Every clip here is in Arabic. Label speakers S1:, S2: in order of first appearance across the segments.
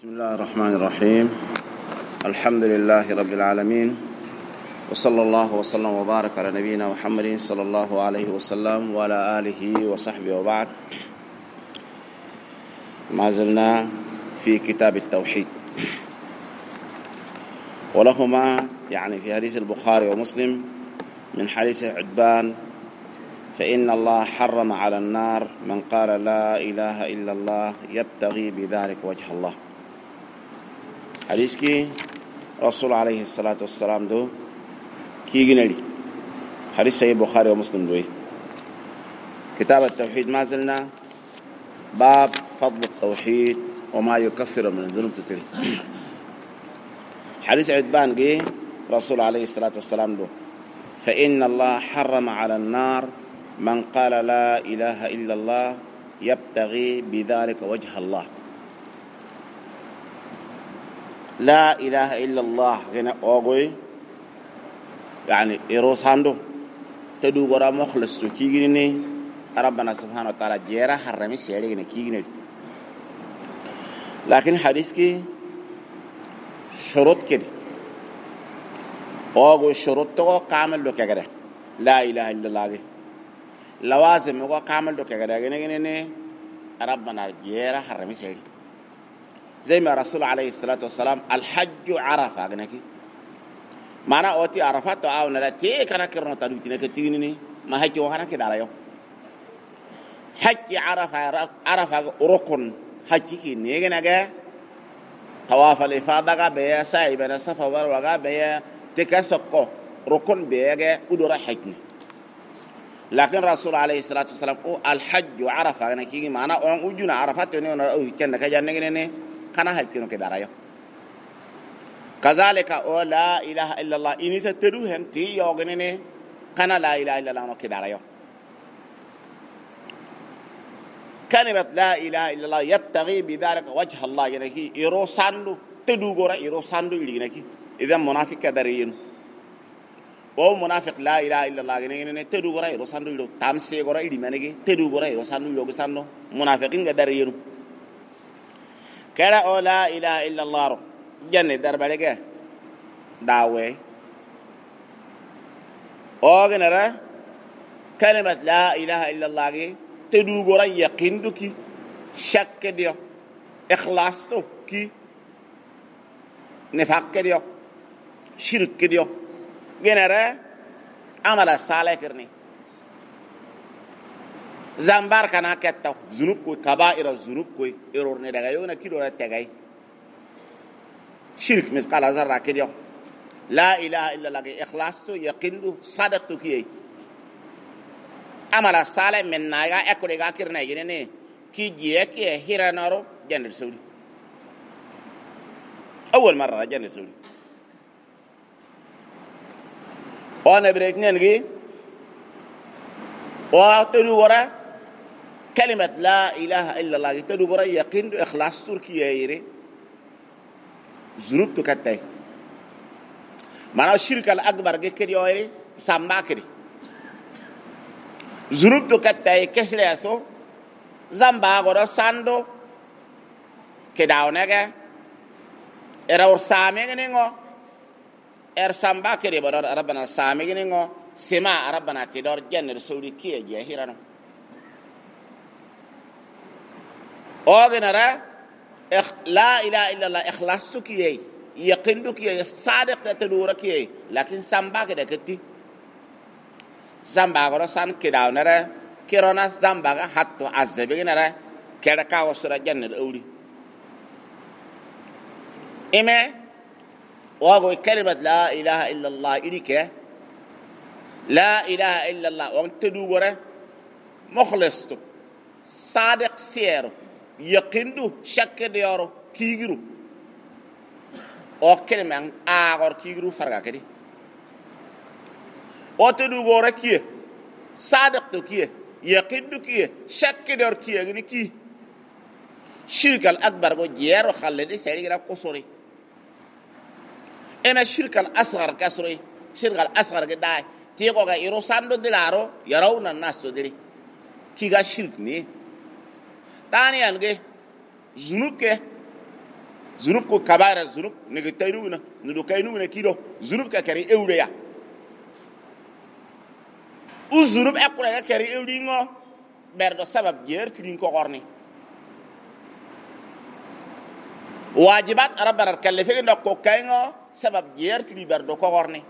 S1: بسم الله الرحمن الرحيم. الحمد لله رب العالمين، وصلى الله وسلم وبارك على نبينا محمد صلى الله عليه وسلم وعلى آله وصحبه وبعد. ما زلنا في كتاب التوحيد، ولهما في حديث البخاري ومسلم من حديث عتبان: فإن الله حرم على النار من قال لا إله إلا الله يبتغي بذلك وجه الله. حديث كي رسول عليه الصلاة والسلام دو كي جنري حديث سيد البخاري ومسلم دوي. كتاب التوحيد ما زلنا باب فضل التوحيد وما يكفر من الذنوب تتري. حديث عتبان جي رسول عليه الصلاة والسلام دو: فإن الله حرم على النار من قال لا إله إلا الله يبتغي بذلك وجه الله. لا إله إلا الله غنا أوغوي إيروساندو تدو غرا مخلص تو كيغيني ربنا سبحانه وتعالى جيرا حرمي سيري غنا كيغيني. لكن حديث كي شروط كده أوغوي شروط تو كامل لو كغدا لا إله إلا الله لوازم هو كامل لو كغدا غني ربنا جيرا حرمي سيري. زي ما رسول عليه الصلاة والسلام الحج عرفة غنكي معنى أوتي عرفات أو نرتي كنا كرنا تدوتنا كتيرني ما هيك وهنا كده على يوم حج عرفة ركن حج كي نيجنا جا طواف الإفاضة بيا سعي بين الصفا والمروة بيا تكسكو ركن بيا جا ودورا حجني. لكن رسول عليه الصلاة والسلام الحج عرفة غنكي معنى أن وجونا عرفات ونيونا أو كنا كجانين كنا هالكينو كده رايو. كذلك لا إله إلا الله إني ستروهم تي يوغنيني كنا لا إله إلا الله كده رايو. كلمة لا إله إلا الله يبتغي بذلك وجه الله يعني إيروساندو تدو غورا إيروساندو يلينكي. إذا منافق كدرينو أو منافق لا إله إلا الله يعني تدو غورا إيروساندو يلو تامسي غورا يليمانكي تدو غورا إيروساندو يلو بساندو منافقين كدرينو كلا أو لا إله إلا الله رو جنة دربالك دعوة أو جنرا كلمة لا إله إلا الله تدو غورا يقين دوكي شك ديو إخلاص كي نفاق ديو شرك ديو جنرا عمل صالح كرني زنبار كنا كتاو ذنوب كوي كبائر الذنوب كوي إيرور ندعيونا كيلو رتجاي شرك مسقال ذرة كديو لا إله إلا الله إخلاص يقينه صدق كي أمر الصالح من نايا أكل إغاكر نايجيني كي جيك هيرانارو جنر سوري أول مرة جنر سوري وأنا بريكنين كي وتدو ورا كلمة لا إله إلا الله تدو ورا يقين إخلاص تركيا يري ذنوب تكتاي معناه الشرك الأكبر كده يري سامبا كده ذنوب تكتاي كسله أسو زامبا غورا ساندو كداونة إرا ورسامي كنيعو سامبا كده بدر ربنا سامي كنيعو سما ربنا كدار جنر سوري كي جاهيرانو أوغنرا لا إله إلا الله إخلاص كي يقين كي صادق تدور كي لكن سامبا كده كتي سامبا غرا سان كداو نرا كيرونا سامبا حتى عذبي نرا كده كاو سورا جنر أولي إما وأقول كلمة لا إله إلا الله إليك لا إله إلا الله وأنت دوغره مخلص صادق سير يقينه شك ديارو كيغرو أو كلمة أغور كيغرو فرقا كده أو تدوغره كيه صادق تو كيه يقينه كيه شك ديار كيه غني كيه شرك الأكبر كو جيرو خلدي سيري غير قصوري إما الشرك الأصغر كسوري شرك الأصغر كداي تيجو كا إيروساندو دلارو يراون الناس تدري كيغا شرك ني تاني أنجي ذنوب zunub ko kabara zunub ne taynuna nudu kaynuna kido zunub ka kari ewre ya u zunub akura ka kari ewri ngo berdo sabab jer tin ko gorni wajibat rabbana kallafe ndo ko kayno sabab jer tin berdo ko gorni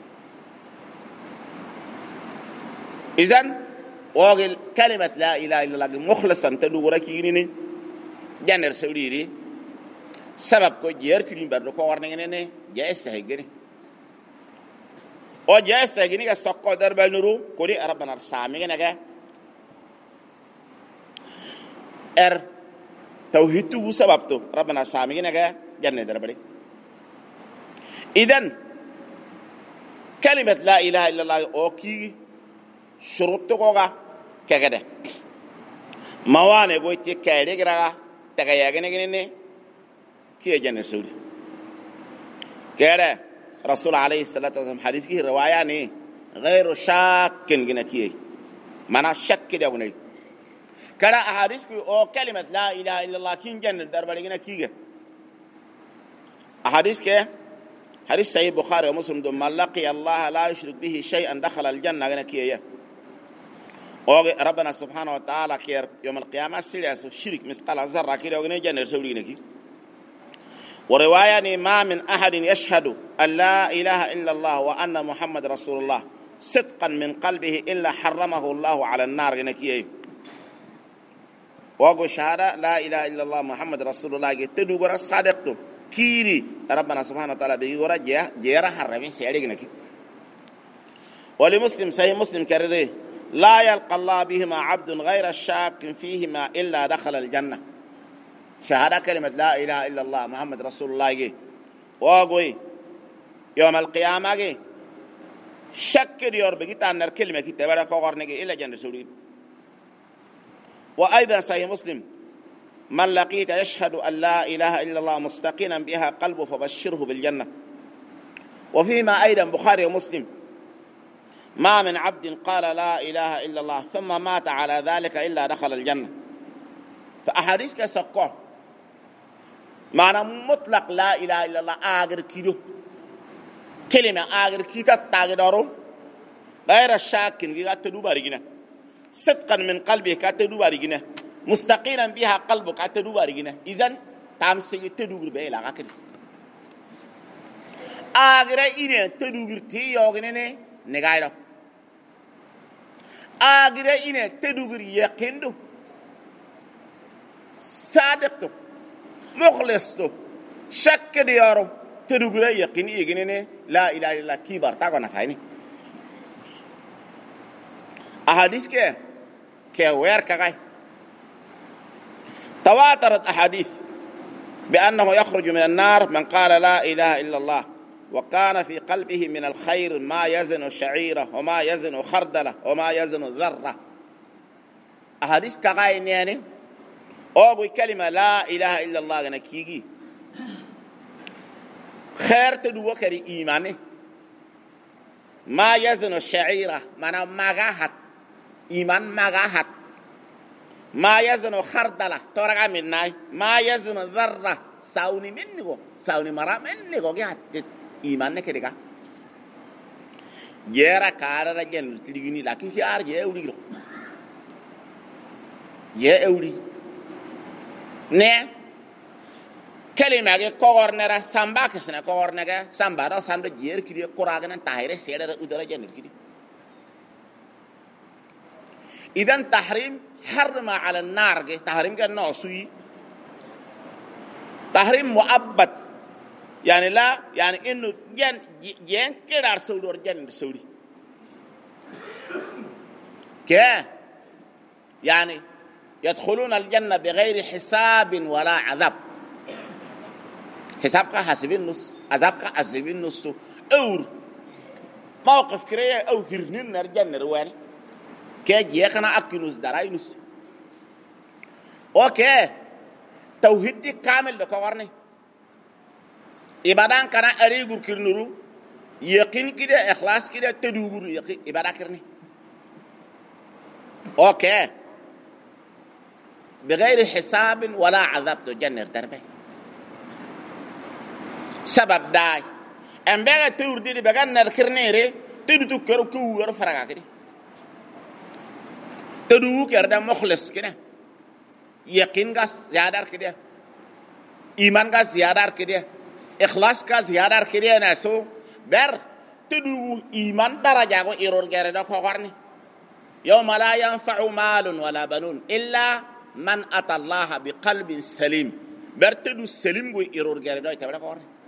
S1: izan wogil kalimat la ilaha illallah mukhlisan tadura kinini janner sawriri sabab ko jer tin berdo ko gorni ne jaisa hegene o jaisa hegene ga sokko darbal nuru ko ri rabbana sami ga توحيدته سببته ربنا سامعنا كا جنة دربري إذن كلمة لا إله إلا الله أوكي شروطه كا كذا موانع قوي تكايد كذا تكايا كني كي جنة سوري كذا رسول عليه الصلاة والسلام حديث كي رواية ني غير شاك كنا كي منا شك كده كني كلا أحاديث أو كلمة لا إله إلا الله كين جنة دربالينا كيجا أحاديث كه حديث صحيح البخاري ومسلم دم من لقي الله لا يشرك به شيئا دخل الجنة جنا كيجا أو ربنا سبحانه وتعالى كير يوم القيامة سيلس الشرك مثقال ذرة كده وجنا جنة سولينا كي ورواية ما من أحد يشهد أن لا إله إلا الله وأن محمد رسول الله صدقا من قلبه إلا حرمه الله على النار جنا كيجا وقو شهادة لا إله إلا الله محمد رسول الله تدو غرا صادقتو كيري ربنا سبحانه وتعالى بيجي غرا جيرا حرمين سياليك نكي ولمسلم صحيح مسلم كرره لا يلقى الله بهما عبد غير الشاك فيهما إلا دخل الجنة شهادة كلمة لا إله إلا الله محمد رسول الله وقو يوم القيامة شك ديور بيجي تانر كلمة كي تبارا كوغرنجي إلا جنة سورين وأيضا صحيح مسلم من لقيت يشهد أن لا إله إلا الله مستقينا بها قلبه فبشره بالجنة وفيما أيضا بخاري ومسلم ما من عبد قال لا إله إلا الله ثم مات على ذلك إلا دخل الجنة فأحاديث كسقه معنى مطلق لا إله إلا الله آخر كيلو كلمة آخر كيتا تاغدارو غير الشاكين كي تدو بارجنا صدقا من قلبه كاتدو بارجنا مستقينا بها قلبك كاتدو بارجنا إذن تامسي تدو بيلا غاكري آخر إنه تدو تي يوغنني نغايرو آخر إنه تدو يقيندو صادقتو مخلصتو شك ديارو تدو يقين يغنني لا إله إلا الله كبار تاكو نفايني أحاديث كوير كغاي تواترت أحاديث بأنه يخرج من النار من قال لا إله إلا الله وكان في قلبه من الخير ما يزن شعيرة وما يزن خردلة وما يزن ذرة أحاديث كغاي يعني أو كلمة لا إله إلا الله نكيجي خير تدو كري إيمانه ما يزن الشعيرة معناه مغاحت إيمان مغاحت ما يزن خردلة تورغا مناي ما يزن ذرة ساوني منيغو ساوني مرا منيغو جات إيمان نكريكا جيرا كارا رجل تليني لكن في أرجع أولي جاء أولي نه كلمة كورنرا سامبا كسنا كورنرا سامبا را سامبا جير كري كوراغنا تاهير سيرا ودرا جنر كري إذن تحريم حرم على النار تحريم كان سوي تحريم مؤبد يعني لا يعني إنه جن كدار سودور جن سوري كه يعني يدخلون الجنة بغير حساب ولا عذاب حسابك حسبين نص عذابك حسبين نص أور موقف كريه أو هرنين الجنة رواني كي جيكنا أكنوس دراي نص أوكي توحيد كامل لكوارني إبادان كنا أريغور كرنورو يقين كده إخلاص كده تدوغور يقين إبادة كرني أوكي بغير حساب ولا عذاب تجنر دربه sabab dai en bega tourdi de bagan nar kirnere tedu tu kero ku wor faraga kidi tedu ker da mukhlis kida yaqin gas ziyadar kida iman gas ziyadar kida ikhlas gas ziyadar kida na so ber tedu iman daraja go iror gere da ko gorni yawma la yanfa'u malun wala banun illa man ata Allah biqalbin salim ber tedu salim go iror gere do tabra ko gorni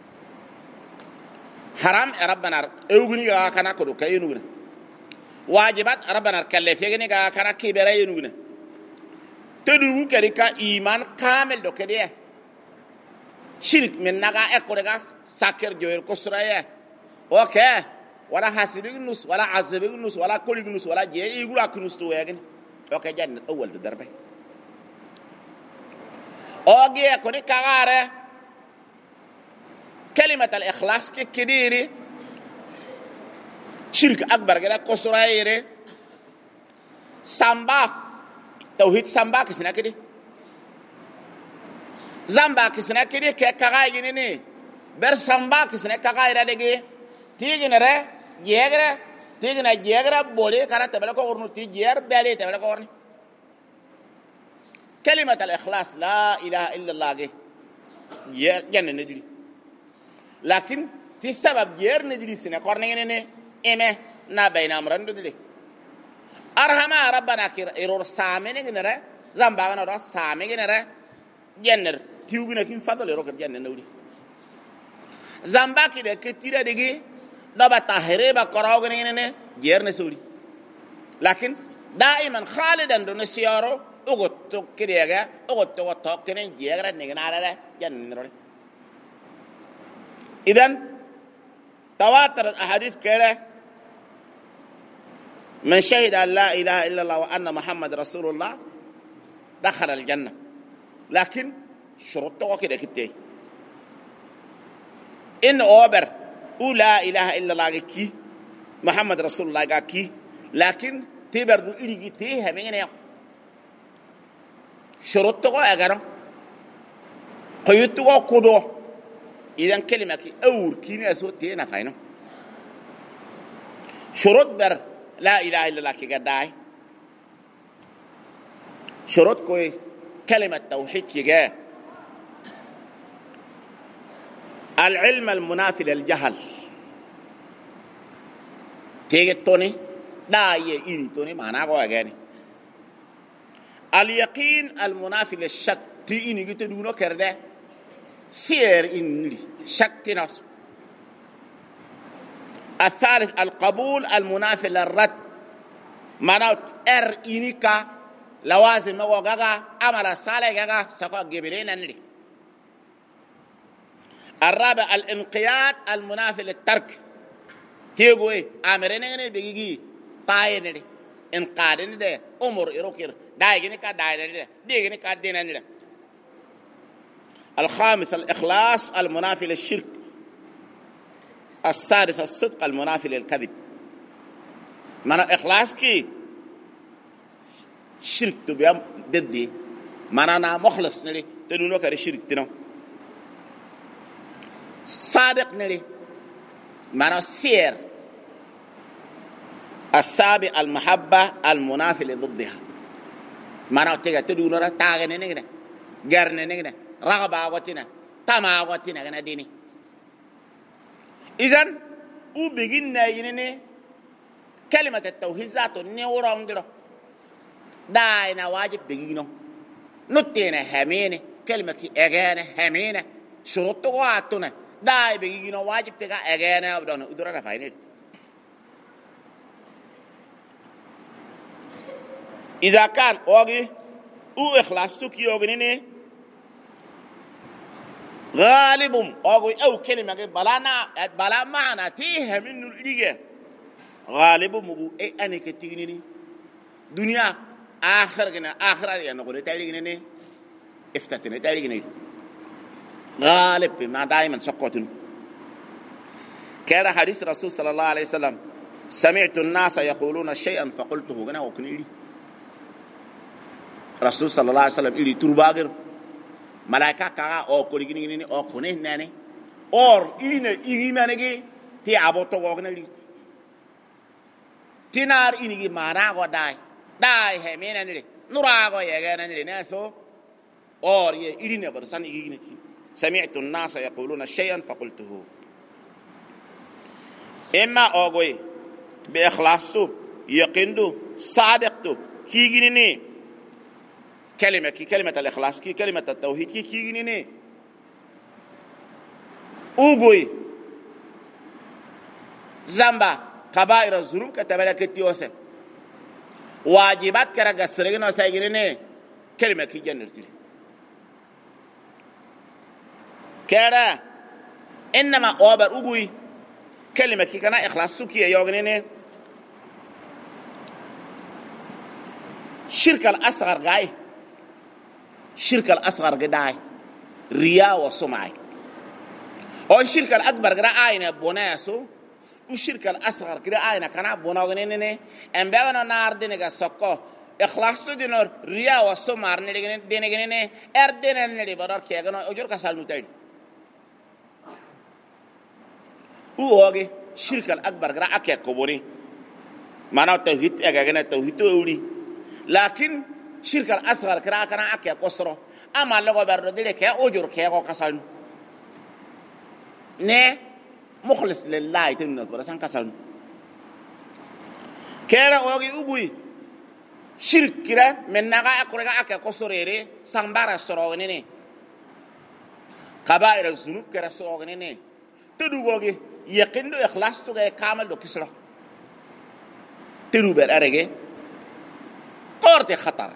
S1: haram rabbana ewguni ga kana ko do kayenu واجبات ربنا كلفيني كانا كبيرين ونا تدو كريكا إيمان كامل دو كده شرك من نجا أكورجا سكر جوير كسرية أوكي ولا حاسبين نص ولا عزبين نص ولا كولين نص ولا جي يقول أكنوس تويعين أوكي جان أول الدربة أوكي أكوني كعارة كلمة الإخلاص كديري شرك أكبر كده كسرائيره سامبا توحيد سامبا كسنا كده زامبا كسنا كده كعاي جنيني بر سامبا كسنا كعاي رادجي تيجي نرى جيغرا تيجي نجيغرا بولي كارا تبلا كورنو تيجير بالي تبلا كورني كلمة الإخلاص لا إله إلا الله جنة ندري لكن تسبب جير ندري سنا كورني جنيني إمه نبينا أمرن دليل أرحم ربنا كير إيرور سامين كنره زامباغنا را سامين كنره جنر تيوغنا كين فضل إيرور كجنر نودي زامبا كده كتيرة دقي دابا تهري بكراو كنينه جير نسولي لكن دائما خالدا دون سيارو أقول كريعة أقول كنين جير نيجنا على جنر إذن تواتر الأحاديث كده من شهد أن لا إله إلا الله وأن محمد رسول الله دخل الجنة لكن شروطه كده كتير إن أوبر لا إله إلا الله كي محمد رسول الله كي لكن تبر إلي كتير همين يا شروطه أجرا قيوته كده إذا كلمة كي أور كيني أسوء تينا فاينه شروط بر لا إله إلا الله كي قداي شروط كوي كلمة توحيد كي جاء العلم المنافي للجهل تيجي توني لا يئيني توني معناه قوي أجاني اليقين المنافي للشك تيجي تدونه كرده سير إني شك تناس الثالث القبول المنافي للرد مناوت إنيكا لوازم وغاغا عمل صالح غاغا سقى جبرين أنلي الرابع الانقياد المنافي للترك تيغوي أمرين بيجي طاين انقادن ده أمور إروكير دايجني كدايدن ديجني كدينن الخامس الإخلاص المنافي للشرك السادس الصدق المنافي للكذب من إخلاص كي شرك تبيام ضدي منانا مخلص نري تدونو كاري شرك تنو صادق نري منا سير السابع المحبة المنافي لضدها منا تيجا تدونو را تاغني نغني غرني نغني رغبة وتنا تما وتنا غنا ديني إذن وبيجينا ينني كلمة التوحيد ذاته نيورون درو داينا واجب بيجينو نتينا همينة كلمة أجانة همينة شروط واتنا داي بيجينو واجب تجا أجانة أبدون أدورنا فاينل إذا كان أوجي أو إخلاص تكي أوجني غالب أو كلمة بلا معنى تيه منه الإجا غالب مغو أي أنا كتيرني دنيا آخر يعني نقول تاريخنا افتتنا تاريخنا غالب ما دائما سقطن كان حديث رسول صلى الله عليه وسلم سمعت الناس يقولون شيئا فقلته غنا وكنيلي رسول صلى الله عليه وسلم إلي ترباغر ملائكة كا أو كوليجيني أو كونه ناني or ine igi manegi ti aboto gognali tinar inigi mana go dai he menanire nura go yegananire naso or ye irine barsan igi ne سمعت الناس يقولون شيئا فقلته إما أقوي بإخلاصه يقينه صادقته كيجيني كلمة الإخلاص كلمة التوحيد كيجيني أقوي زنبا كبائر الذنوب كتبلك تيوسف واجبات كرجع سرقنا سايجيني كلمة كيجيني كذا إنما أوبر أقوي كلمة كي كنا إخلاص سكية يوغنيني شركة الأصغر غاي شركة الأصغر غداي رياء وسمعي أو شركة الأكبر غدا آينا بوناسو وشركة الأصغر غدا آينا كنا بوناغنيني أم بيغنا نار دينيغا سكو إخلاص دينور رياء وسمعر دينيغنيني أردينيني برار كيغنا أجور كسال نتاين وهاجي شركة الأكبر غير أكيد كبوني معناه توحيد أجانا توحيد أولي لكن شركة الأصغر غير كنا أكيد كسره أما لو بردي لك أجر كيا كسالن نه مخلص لله يتمنى برسان كسالن كيرا هاجي أقوي شركة من نجا أكره أكيد كسره سامبارا سراغنيني كبائر الذنوب كرا سراغنيني تدوغي يقين له إخلاص تو جاي كامل لو كسره تروبر أرجع قارت خطر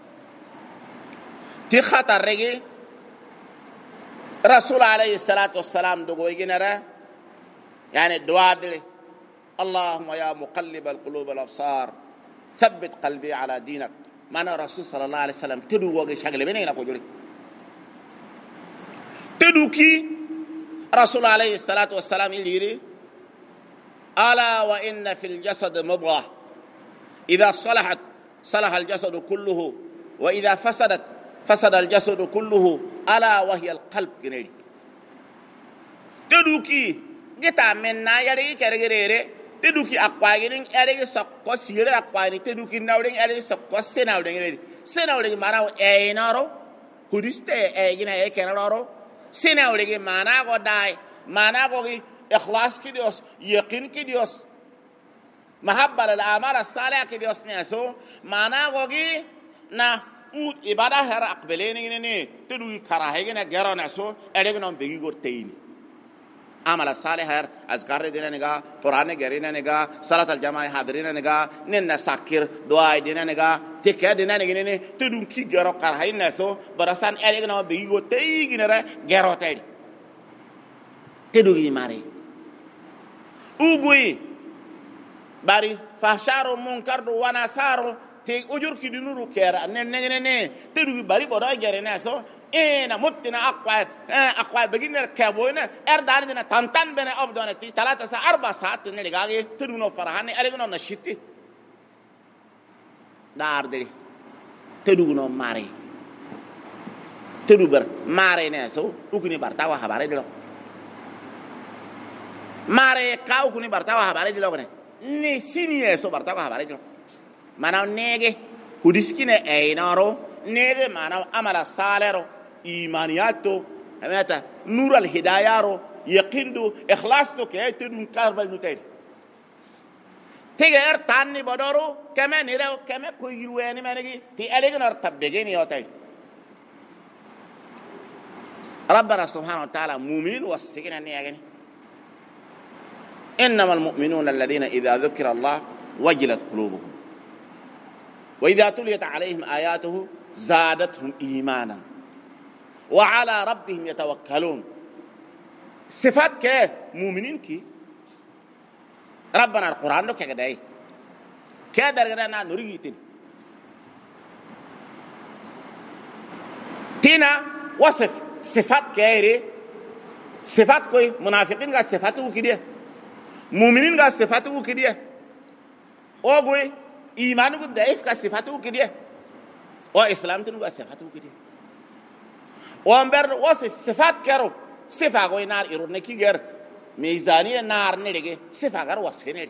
S1: تخطر رجع رسول عليه الصلاة والسلام دعوة جنرا يعني دعاء دل اللهم يا مقلب القلوب الأبصار ثبت قلبي على دينك ما أنا رسول صلى الله عليه وسلم تدعوة شغلة بيننا كوجولي تدوكي رسول عليه الصلاة والسلام يليري ألا وإن في الجسد مضغة إذا صلحت صلح الجسد كله وإذا فسدت فسد الجسد كله ألا وهي القلب جنري تدوكي جتا منا يري كرجريري تدوكي أقوالين يري سقط سيرة أقوالين تدوكي ناولين يري سقط سناولين سناولين مارو أينارو هديست أيجنا أيكنارو سناولين مانا قداي مانا قوي إخلاص كديوس يقين كديوس محبة الأعمال الصالحة كديوس ناسو مانا قوي نا إبادة هر أقبلين إنني تدوي كراهينا غير ناسو أريكنام بيجي قرتين عمل الصالح هر أذكار دينا نجا قرآن غيرنا نجا صلاة الجماعة حاضرين نجا نن ساكر دعاء دينا نجا تكيا دينا نجني تدوم كي غير كراهين ناسو براسان أريكنام بيجي قرتين غير غير تاني تدوي ماري أوبوي باري فاشارو منكر وناسارو تي أجور كي دينورو كيرا نن تدوي باري بداي غيرنا سو إنا متنا أقوى بجينا كابوينا أردان دينا تانتان بين أبدانتي 3 ساعات 4 ساعات نلقاقي تدونا فرحاني ألقنا نشيتي دار دي تدونا ماري تدوبر ماري ناسو وكني برتاوا حباري دلو ماري كاو كني برتاوا حباري دلو كني ني سيني سو برتاوا حباري دلو ماناو نيجي هوديسكينا اينارو نيجي ماناو امالا سالرو إيمانياتو همتا نور الهدايارو يقيندو إخلاصتو كي تدون كاربال نتاين تيجي تاني بدارو كمان نيرو كمان كويرواني مانجي تي أليغن ارتبجيني يوتاين ربنا سبحانه وتعالى مؤمنين وصفقنا نيجي إنما المؤمنون الذين إذا ذكر الله وجلت قلوبهم وإذا تليت عليهم آياته زادتهم إيمانا وعلى ربهم يتوكلون صفات كه مؤمنين كي ربنا القرآن لو كده كده درجنا نريتين تينا وصف صفات كه صفات كوي منافقين کا صفاته كده مؤمنين کا صفاته كده اوغوي ایمان کو ضعیف کا صفاته كده او اسلام تنو کا صفاته كده وامبر وصف صفات كرو sifa go nar irune kiger mizaniya nar nerege sifa gar wasfene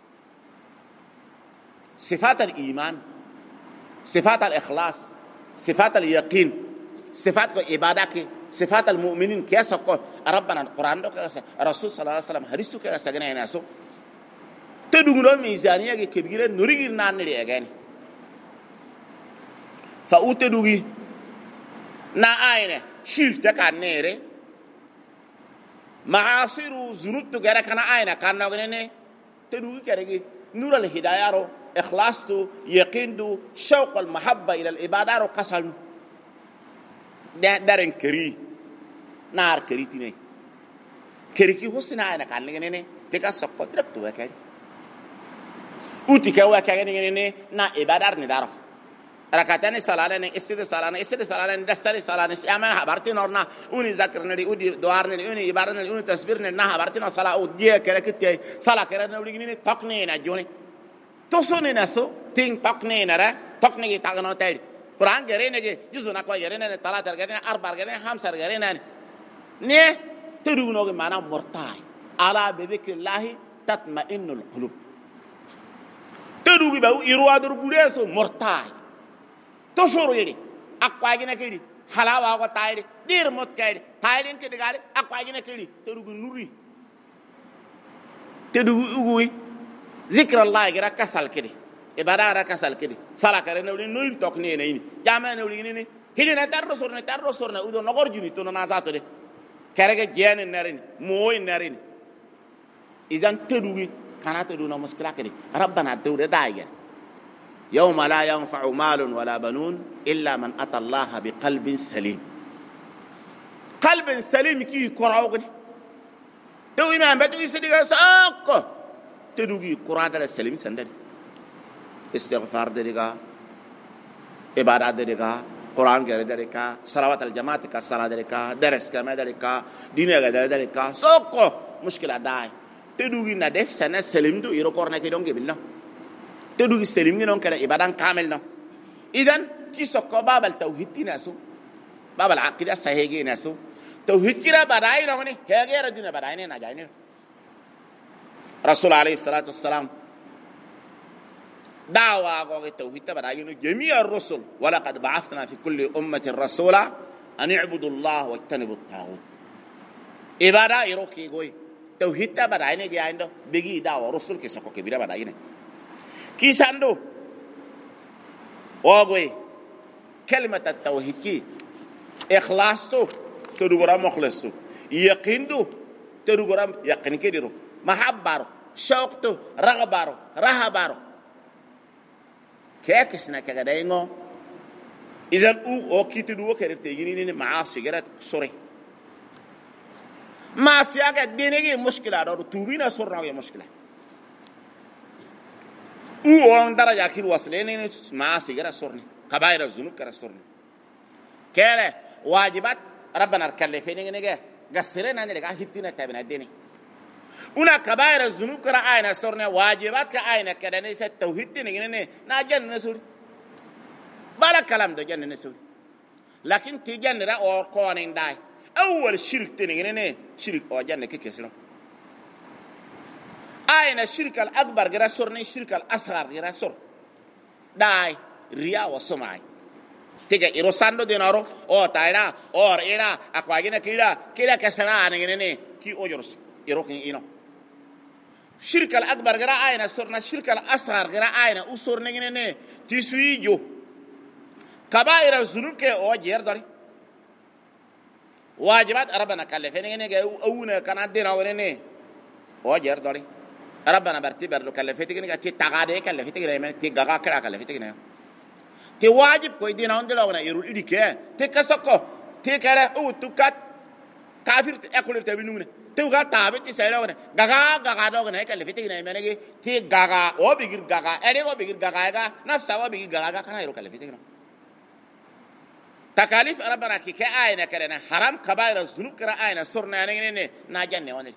S1: صفات الإيمان صفات الإخلاص صفات اليقين صفات عبادك صفات المؤمنين كيسكو ربنا القرآن الرسول صلى الله عليه وسلم حديثه كيسكنا ناسو تدغلو ميزانيه كبيره نوري نان لي اغاني فاوتدغي نا اينه شير تكانيري معاصر ذنوب تغرا كان اينه كان نغني تدغي كرغي نور الهدايه إخلاص تو يقين تو شوق المحبة إلى العبادة وقصل دارن كري نار كري تيني كري كي حسنا أنا كان لغني تكا سقط ربط وكاي أوتي كوا كاي نا عبادة ندارف ركعتين صلاة استد صلاة دستر صلاة سيما حبرتين أورنا أوني ذكر ندي أوني دوار ندي أوني عبارة ندي أوني تسبير ندي نا حبرتين صلاة أودية كركتة صلاة كرنا ولكنني تقني نجوني توسوني ناسو تين تقني نرا تقني تاغنو تايد قرآن غرينه جزونا كوا غرينه ثلاثة غرينه أربعة غرينه خمسة غرينه نيه تدونو معنا مرتاح على بذكر الله تطمئن القلوب تدوغي باو يروادر بوليسو مرتاح توسورو يدي أقواجنا كيدي حلاوة أقوى تايد دير موت كيدي تايدين كيدي غاري أقواجنا كيدي تدوغي نوري تدوغي ذكر الله غير كسل كده عبادة غير كسل كده صلاة كرنا ولين نويل تقنيه نيني جامعنا ولين نيني هنا نتارو أودو نقر جوني تونا نازاتو ده كرجة جيان النارين موي النارين إذا تدوي كانت تدونا مشكلة كده ربنا تدور داير يوم لا ينفع مال ولا بنون إلا من أتى الله بقلب سليم قلب سليم كي كراوغني تو إمام بدوي سديك ساق تدوغي قرآن على السليم سندري استغفار دريكا عبادة دريكا قرآن كره دريكا صلوات الجماعة كا صلاة دريكا درس كما دريكا دينيا دريكا سوق مشكلة داي تدوغي ندف سنة سليم دو يرو قرنا كيدون كبيرنا تدوغي سليم كيدون كلا عبادة كاملنا إذن كي سوق باب التوحيد ناسو باب العقيدة صحيح ناسو توحيد كلا بداي نوني هي ردينا بداي نجايني رسول عليه الصلاة والسلام دعوة قوة التوحيد بداي جميع الرسل ولقد بعثنا في كل أمة رسولا أن يعبدوا الله واجتنبوا الطاغوت عبادة يروكي قوي توحيد بداي نجاينو بيجي دعوة رسول كي سوق كبيرة بداي كي ساندو وقوي كلمة التوحيد كي إخلاص تو تدورا مخلص تو يقين تو تدورا يقين كديرو محبارو شوقتو رغبارو رهبارو كيكسنا كغداينو اذا او كيتدو كرتيجيني معاصي غيرت سوري ما سياغا دينيغي مشكله دو توبينا سورنا مشكله او ان درجه كيل وصلين معاصي غير سورني كبائر الذنوب كره سورني كره واجبات ربنا الكلفين نيغا غسرنا نيغا هيتنا تابنا ديني una kabaira zunub kara aina sorne wajibat ka aina kada ne sa tauhid ne ne na janna suri bala kalam do janna suri lakin ti janna or ko ne dai awwal shirk ne ne shirk o janna ke kesno aina shirk al akbar gara sorne shirk al asghar gara sor dai riya wa sumai tega irosando de naro o taira or ira akwagina kila kasana ne ki ojors irokin ino shirk al akbar gara ayna sorna shirk al asghar gara ayna usor ne tisuijo kabaira zunub ke o jer dari wajibat rabbana kallafene ne ga awuna kana dina wone o jer dari rabbana bartibar lo kallafete ne ga ti tagade kallafete ne men ti gaga kala kallafete ne ti wajib ko dina on de lawna irul idike ti kasoko ti kala o tukat kafir ekolir tabinune توغا تابتي سيلوغنا غاغا دوغنا كلفتي ناي منغي تي غاغا او بيغير غاغا ادي او بيغير غاغا نفسا او بيغير غاغا كان يرو كلفتي تكاليف ربنا كي كاينا كرنا حرام كبائر الذنوب كرا اينا سرنا ني ناجن وني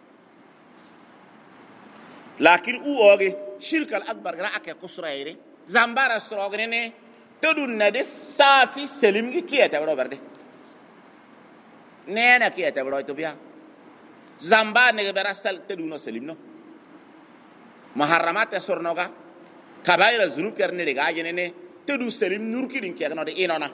S1: لكن او اوغي شرك الاكبر غرا اكي كسرايري زامبار سروغني تدون ندف صافي سليم كي يتا برده nena ki ata bro to biya zamba ne be rasal teduno selimno muharramat sornoga kabaira zunub kerne de gajene ne tedu selim nur kidin ke no de inona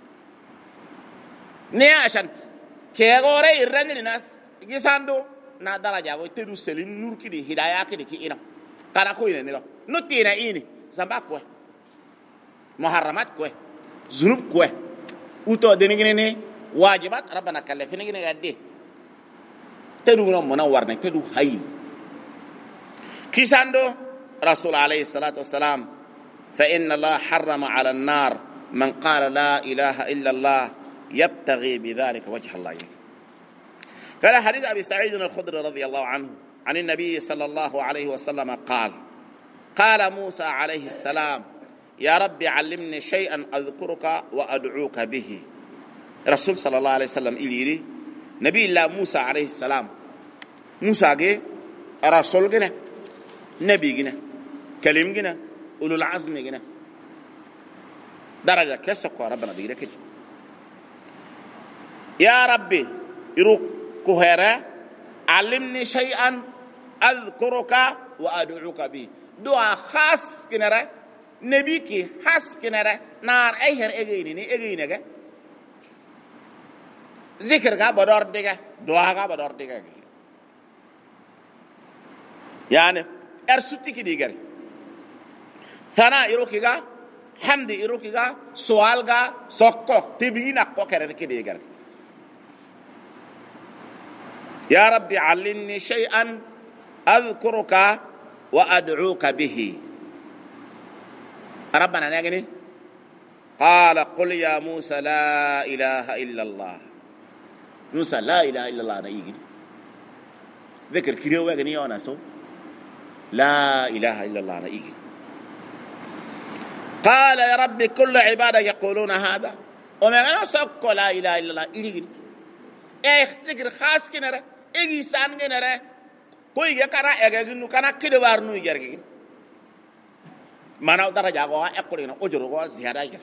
S1: ne ashan ke gore irrani nas gisando na daraja go tedu selim nur kidi hidayah kidi ki ina kana ko ina no no tina ini zamba ko muharramat ko zunub ko uto de ne wajibat rabbana kallafina ne gadde tedu no mona warne tedu hayy kisando rasul alayhi salatu wassalam fa inna allah harrama ala an-nar man qala la ilaha illa allah yabtaghi bidhalika wajha allah قال حديث أبي سعيد الخدري رضي الله عنه عن النبي صلى الله عليه وسلم قال موسى عليه السلام يا رب علمني شيئا أذكرك وأدعوك به رسول صلى الله عليه وسلم إليري نبي الله موسى عليه السلام موسى جه رسول جنا نبي جنا كلم جنا أولو العزم جنا درجة كسق ربنا بيرك يا ربي يروك كهرة علمني شيئا أذكرك وأدعوك به دعاء خاص كنرة نبيك خاص كنرة نار أيهر أجيني ذكر كا بدور ديكا دعاء كا بدور ديكا يعني أرسلتك ديكا ثنا يروكيكا حمد يروكيكا سؤالكا سوكو تبينا كوكرة كديكا يا ربي علمني شيئا أذكرك وأدعوك به ربنا نجني قال قل يا موسى لا إله إلا الله موسى لا إله إلا الله نيجي ذكر كريو وجني أنا سو لا إله إلا الله نيجي قال يا ربي كل عبادة يقولون هذا وما أنا سأقول لا إله إلا الله يجي ذكر خاص كنره egi san genere ko ige kana egeginu kana kidewar nu yergi mana daraja go ekulina ujuru go ziyada ger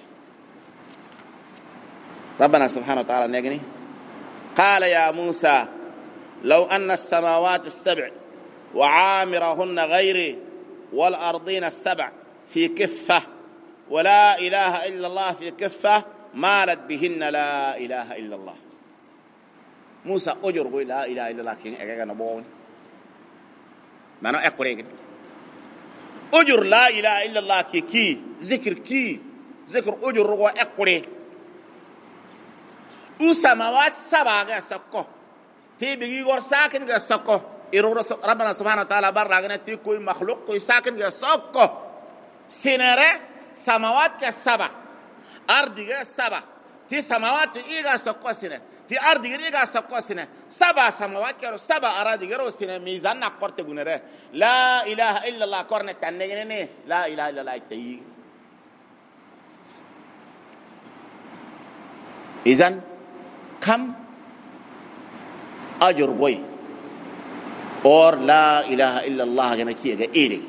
S1: ربنا سبحانه وتعالى نجني قال يا موسى لو أن السماوات السبع وعامرهن غيري والأرضين السبع في كفة ولا إله إلا الله في كفة مالت بهن لا إله إلا الله موسى أجر قول لا إله إلا الله كين أجا نبون ما أنا أقول أجر لا إله إلا الله كي ذكر أجر قول أقول وسماوات سبع جا سكوا في بيجور ساكن جا سكوا إيرور ربنا سبحانه وتعالى برا تي كوي مخلوق كوي ساكن جا سكوا سنرة سماوات كسبع أرض جا سبع تي سماوات إيجا سكوا سنة في أرض غيرها سبقة سنة سبع سماوات كرو سبع أراضي غيره سنة ميزان نقرت جنره لا إله إلا الله كورن تنجنني لا إله إلا الله تيجي إذن كم أجر بوي اور لا إله إلا الله جنكيه إيري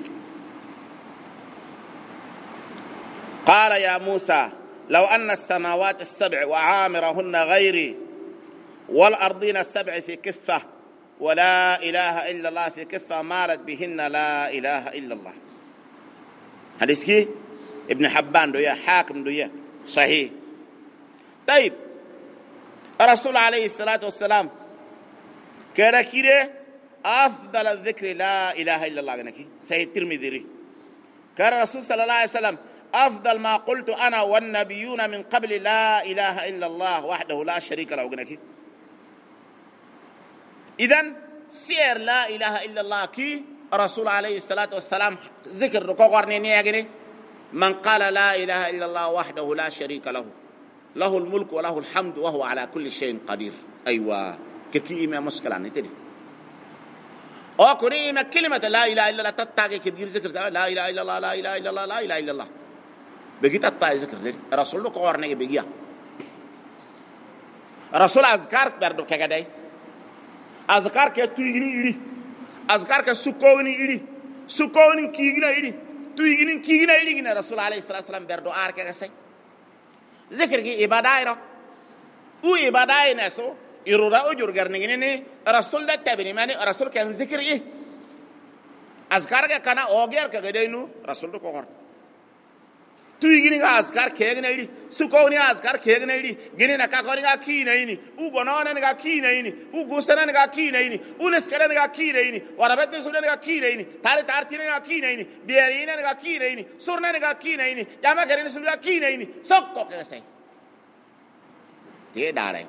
S1: قال يا موسى لو أن السماوات السبع وعامرهن غيري والأرضين السبع في كفة ولا إله إلا الله في كفة مالت بهن لا إله إلا الله حديث كي ابن حبان دويا حاكم دويا صحيح طيب الرسول عليه الصلاة والسلام كده أفضل الذكر لا إله إلا الله جنكي صحيح الترمذي كان الرسول صلى الله عليه وسلم أفضل ما قلت أنا والنبيون من قبل لا إله إلا الله وحده لا شريك له جنكي إذن سير لا إله إلا الله كي الرسول عليه الصلاة والسلام ذكر ركوغرني يا من قال لا إله إلا الله وحده لا شريك له له الملك وله الحمد وهو على كل شيء قدير أيوة كي ما مشكلة عن تدي أو كوني ما كلمة لا إله إلا الله تتاجي كبير ذكر لا إله إلا الله لا إله إلا الله لا إله إلا الله بقيت تتاجي ذكر الرسول ركوغرني بيجيا الرسول أذكار بردو كجداي أذكار كتويني إلي أذكار كسكوني إلي سكوني كيجنا إلي تويني كيجنا إلي كنا الرسول عليه الصلاة والسلام بردو آر كجسي ذكر كي إبادة إرا أو إبادة نسو يرورا أجر قرنيني رسول ده تبني ماني رسول كان ذكر إيه أذكار كنا أوجر كجدينو رسول ده كهر تيجيني أذكار كيغنا يدي سكوني أذكار كيغنا يدي جيني نكاكوني كينا يني وغنانا نكاكينا يني وغوسنا نكاكينا يني ونسكنا نكاكينا يني ورابط نسونا نكاكينا يني تارتينا نكاكينا يني بيرينا نكاكينا يني سورنا نكاكينا يني جاما كرينا سونا نكاكينا يني سكو كيسي تيه داري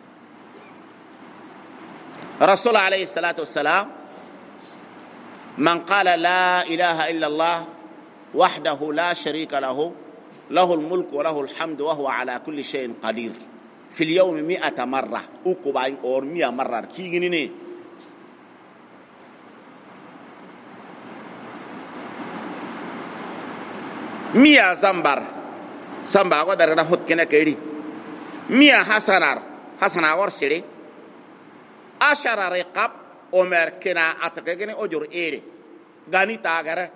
S1: رسول عليه الصلاة والسلام من قال لا إله إلا الله وحده لا شريك له له الملك وله الحمد وهو على كل شيء قدير في اليوم 100 مرة أكباين أور 100 مرة كيجيني 100 زنبر قدر نحط كنا كيري 100 حسنار ورشري 10 رقاب عمر كنا أتكيني أجر إيري غني تاغره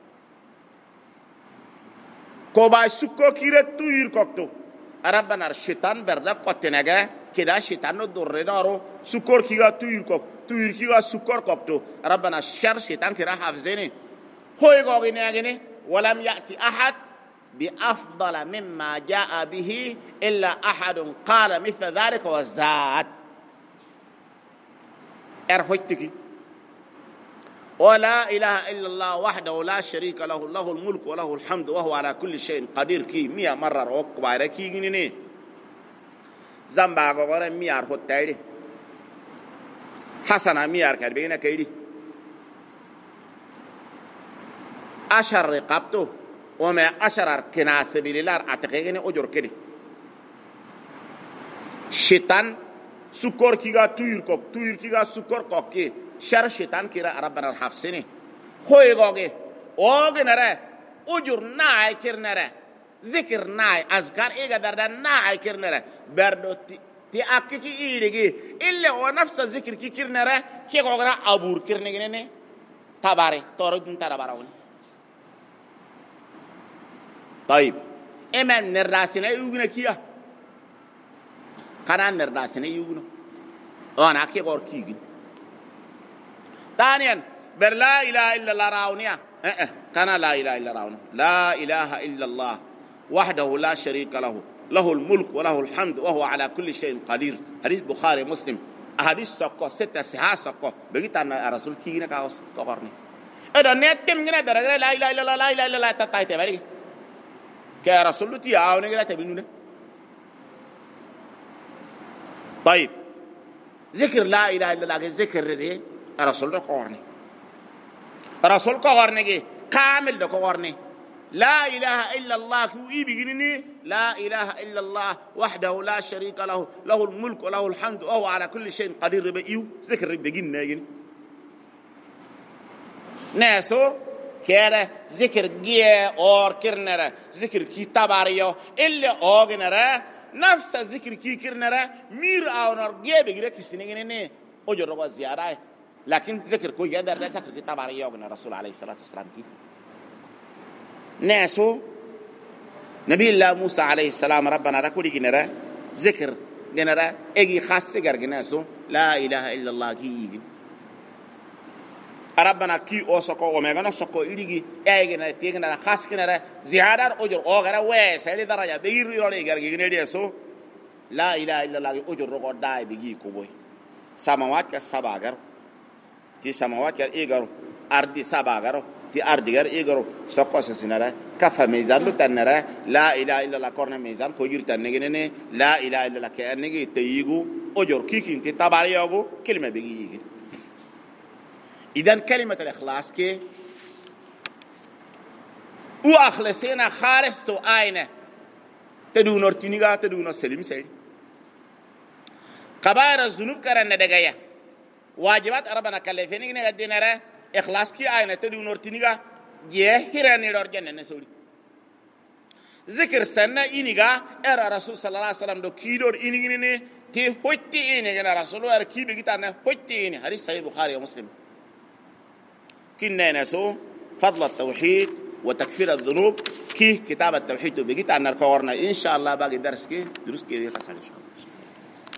S1: كوبا سكو كيرة توير كوكتو ربنا الشيطان بردا قتناغا كدا الشيطان دور نارو سكور كيغا توير كيغا سكور كوكتو ربنا الشر شيطان كرا حافظيني هو يغوغي ناغني ولم يأتي أحد بأفضل مما جاء به إلا أحد قال مثل ذلك وزاد ارهوتكي ولا إله إلا الله وحده لا شريك له له الملك وله الحمد وهو على كل شيء قدير كي 100 مرة روك بايركي جنيني زنبا غورا 100 هوتايدي حسنا 100 كربينا كيدي 10 رقبتو وما 10 كنا سبيل الله اتقيني اجر كدي شيطان سكور كيغا توير كيغا سكور كوكي شر شيطان كيرا ربنا الحفصني خوي غوغي اوغي نرى اجر ناي كيرنرى ذكر ناي اذكار ايغا دردا ناي كيرنرى بردو تي اكيكي ايدغي الا ونفس الذكر كي كيرنرى كي غوغرا ابور كيرنغني تباري تورجن تبارون طيب امان نراسنا يوغنا كيا كان نراسنا يوغنا انا كي غور كيغي ثانيا بر لا إله إلا الله راونيا كان لا إله إلا راونا لا إله إلا الله وحده لا شريك له له الملك وله الحمد وهو على كل شيء قدير حديث بخاري مسلم أحاديث سقو 6 صحاح سقو بقيت أن رسول كينا كاوس كقرني إذا نتم جنا درجة لا إله إلا الله لا إله إلا الله تتاي تبارك كرسول تي أو نجلا تبينونه طيب ذكر لا إله إلا الله ذكر ريه رسول ده قرني رسول قرني كامل ده قرني لا إله إلا الله كوي بيجيني لا إله إلا الله وحده لا شريك له له الملك وله الحمد وهو على كل شيء قدير بيو ذكر بيجينا يجين ناسو كيره ذكر جيه اور كرنره ذكر كتاب اريو إلا اوغنره نفس ذكر كي كرنره مير اونر جيه بيجري كسينينه اوجو زياده لكن ذكر كو يقدر ذكر كتاب على يوغنا رسول عليه الصلاة والسلام كي ناسو نبي الله موسى عليه السلام ربنا ركولي جنرا ذكر جنرا اجي خاص جناسو لا إله إلا الله كي ربنا كي أوسكو ومعنا سكو إليجي أيجنا تيجنا خاص جنرا زيادة أجر أجر ويسالي درجة بيجي يرولي جنرا لا إله إلا الله أجر رقود داي بيجي كوبوي سماوات كسباعر تي سماوات كر إيجارو أرضي سباعرو تي أرضي كر إيجارو سقوس سنرا كفا ميزان تنرا لا إله إلا الله كورنا ميزان كوجير تنجنني لا إله إلا الله كأنجي تيجو أجر كيكين تي تبارياغو كلمة بيجي إذن كلمة الإخلاص كي وأخلصنا خالص تو آينه تدو نورتينيغا تدو نور سليم سيد كبائر الذنوب كرنا دغيا واجبات ربنا كلفيني نغدينرا إخلاص كي آينه تدو نورتينيغا يهيراني دور جنن سوري ذكر سنة إنيغا إر رسول صلى الله عليه وسلم دو كيدور إنيغني تي هوتي إنيغنا رسول الله كي بيغيتانا هوتي إني حديث صحيح البخاري ومسلم كنا نسو فضل التوحيد وتكفير الذنوب كي كتاب التوحيد بيجيت عن الكورنا إن شاء الله باقي درس كي دروس كي يخسر